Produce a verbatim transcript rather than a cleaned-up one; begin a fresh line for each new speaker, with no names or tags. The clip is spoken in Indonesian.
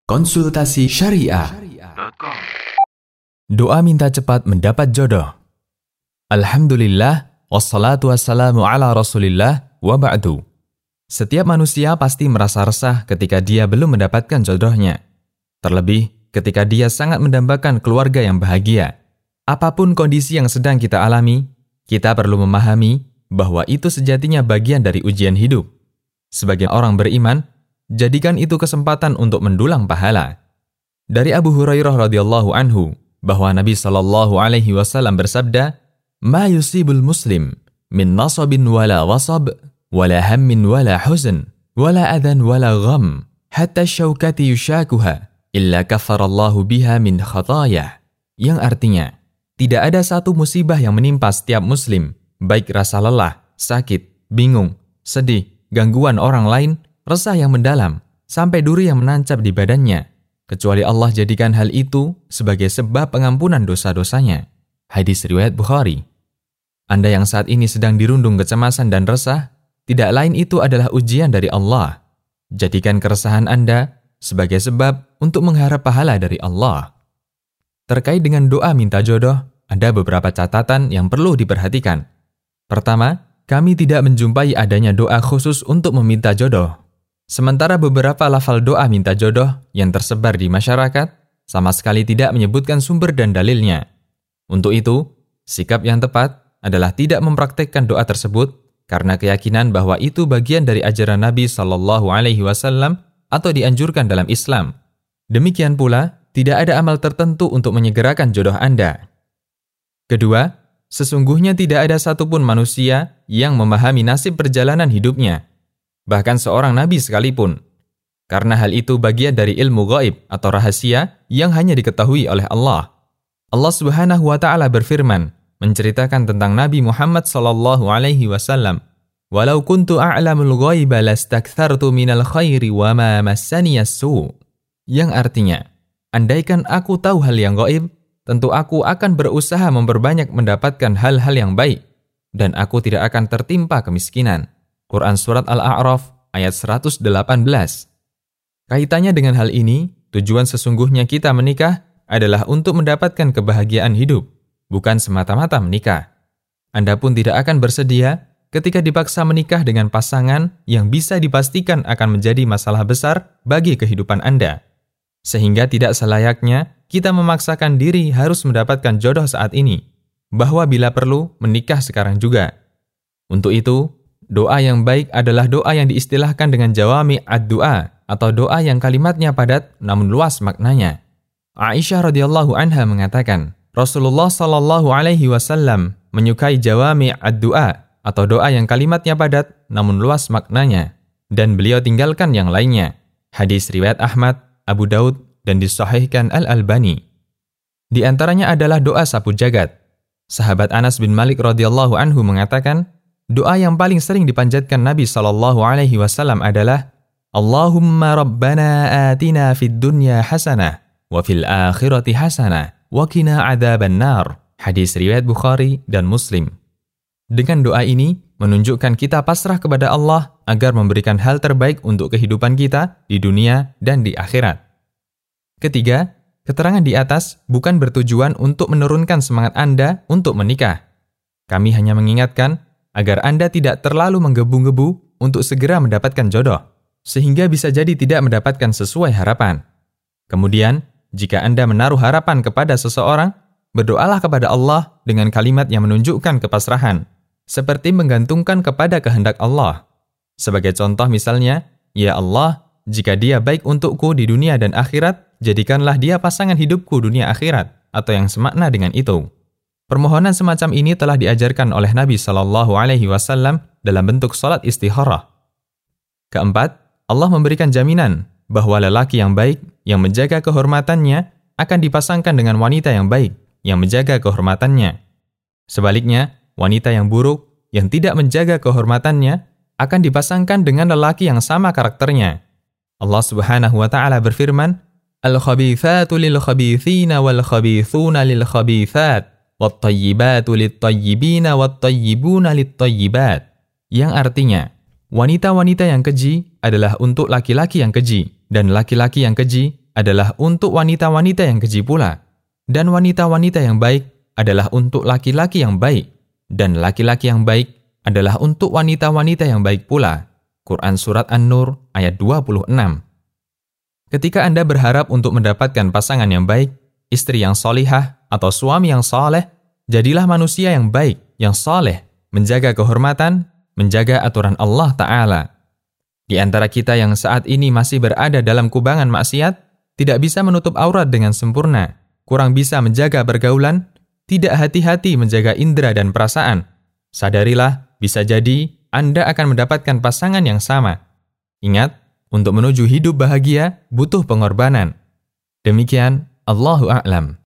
Konsultasi Syariah. Doa minta cepat mendapat jodoh. Alhamdulillah, wassalatu wassalamu ala rasulillah, wa ba'du. Setiap manusia pasti merasa resah ketika dia belum mendapatkan jodohnya. Terlebih ketika dia sangat mendambakan keluarga yang bahagia. Apapun kondisi yang sedang kita alami, kita perlu memahami bahwa itu sejatinya bagian dari ujian hidup. Sebagai orang beriman, jadikan itu kesempatan untuk mendulang pahala. Dari Abu Hurairah radhiyallahu anhu bahwa Nabi sallallahu alaihi wasallam bersabda, "Ma yusibul muslim min nasabin wala wasab wala hammin wala huzn wala adhan wala gham hatta syaukati yushakuha illa kafarallahu biha min khatayah." Yang artinya, tidak ada satu musibah yang menimpa setiap muslim, baik rasa lelah, sakit, bingung, sedih, gangguan orang lain, resah yang mendalam, sampai duri yang menancap di badannya, kecuali Allah jadikan hal itu sebagai sebab pengampunan dosa-dosanya. Hadis riwayat Bukhari. Anda yang saat ini sedang dirundung kecemasan dan resah, tidak lain itu adalah ujian dari Allah. Jadikan keresahan Anda sebagai sebab untuk mengharap pahala dari Allah. Terkait dengan doa minta jodoh, ada beberapa catatan yang perlu diperhatikan. Pertama, kami tidak menjumpai adanya doa khusus untuk meminta jodoh. Sementara beberapa lafal doa minta jodoh yang tersebar di masyarakat sama sekali tidak menyebutkan sumber dan dalilnya. Untuk itu, sikap yang tepat adalah tidak mempraktekkan doa tersebut karena keyakinan bahwa itu bagian dari ajaran Nabi sallallahu alaihi wasallam atau dianjurkan dalam Islam. Demikian pula, tidak ada amal tertentu untuk menyegerakan jodoh Anda. Kedua, sesungguhnya tidak ada satupun manusia yang memahami nasib perjalanan hidupnya, bahkan seorang nabi sekalipun. Karena hal itu bagian dari ilmu gaib atau rahasia yang hanya diketahui oleh Allah. Allah Subhanahu wa taala berfirman menceritakan tentang Nabi Muhammad sallallahu alaihi wasallam, "Walau kuntu a'lamul ghaiba lastakthartu minal khairi wa ma massani as-su." Yang artinya, andaikan aku tahu hal yang gaib, tentu aku akan berusaha memperbanyak mendapatkan hal-hal yang baik dan aku tidak akan tertimpa kemiskinan. Quran Surat Al-A'raf ayat seratus delapan belas. Kaitannya dengan hal ini, tujuan sesungguhnya kita menikah adalah untuk mendapatkan kebahagiaan hidup, bukan semata-mata menikah. Anda pun tidak akan bersedia ketika dipaksa menikah dengan pasangan yang bisa dipastikan akan menjadi masalah besar bagi kehidupan Anda. Sehingga tidak selayaknya kita memaksakan diri harus mendapatkan jodoh saat ini, bahwa bila perlu menikah sekarang juga. Untuk itu, doa yang baik adalah doa yang diistilahkan dengan jawami ad-du'a atau doa yang kalimatnya padat namun luas maknanya. Aisyah radhiyallahu anha mengatakan, Rasulullah sallallahu alaihi wasallam menyukai jawami ad-du'a atau doa yang kalimatnya padat namun luas maknanya, dan beliau tinggalkan yang lainnya. Hadis riwayat Ahmad, Abu Daud, dan disahihkan Al-Albani. Di antaranya adalah doa sapu jagat. Sahabat Anas bin Malik radhiyallahu anhu mengatakan, doa yang paling sering dipanjatkan Nabi sallallahu alaihi wasallam adalah Allahumma rabbana atina fid dunya hasanah wa fil akhirati hasanah wa qina adzaban nar. Hadis riwayat Bukhari dan Muslim. Dengan doa ini menunjukkan kita pasrah kepada Allah agar memberikan hal terbaik untuk kehidupan kita di dunia dan di akhirat. Ketiga, keterangan di atas bukan bertujuan untuk menurunkan semangat Anda untuk menikah. Kami hanya mengingatkan agar Anda tidak terlalu menggebu-gebu untuk segera mendapatkan jodoh, sehingga bisa jadi tidak mendapatkan sesuai harapan. Kemudian, jika Anda menaruh harapan kepada seseorang, berdoalah kepada Allah dengan kalimat yang menunjukkan kepasrahan, seperti menggantungkan kepada kehendak Allah. Sebagai contoh misalnya, "Ya Allah, jika dia baik untukku di dunia dan akhirat, jadikanlah dia pasangan hidupku dunia akhirat," atau yang semakna dengan itu. Permohonan semacam ini telah diajarkan oleh Nabi sallallahu alaihi wasallam dalam bentuk salat istikharah. Keempat, Allah memberikan jaminan bahwa lelaki yang baik yang menjaga kehormatannya akan dipasangkan dengan wanita yang baik yang menjaga kehormatannya. Sebaliknya, wanita yang buruk yang tidak menjaga kehormatannya akan dipasangkan dengan lelaki yang sama karakternya. Allah Subhanahu wa taala berfirman, "Al-khabithatu lil-khabithina wal-khabithuna lil-khabithat, wat-tayyibatu lit-tayyibina wat-tayyibuna lit-tayyibat." Yang artinya, wanita-wanita yang keji adalah untuk laki-laki yang keji, dan laki-laki yang keji adalah untuk wanita-wanita yang keji pula, dan wanita-wanita yang baik adalah untuk laki-laki yang baik, dan laki-laki yang baik adalah untuk wanita-wanita yang baik pula. Quran Surat An-Nur ayat dua puluh enam. Ketika Anda berharap untuk mendapatkan pasangan yang baik, istri yang solihah, atau suami yang soleh, jadilah manusia yang baik, yang soleh, menjaga kehormatan, menjaga aturan Allah Ta'ala. Di antara kita yang saat ini masih berada dalam kubangan maksiat, tidak bisa menutup aurat dengan sempurna, kurang bisa menjaga pergaulan, tidak hati-hati menjaga indera dan perasaan. Sadarilah, bisa jadi Anda akan mendapatkan pasangan yang sama. Ingat, untuk menuju hidup bahagia butuh pengorbanan. Demikian, Allahu a'lam.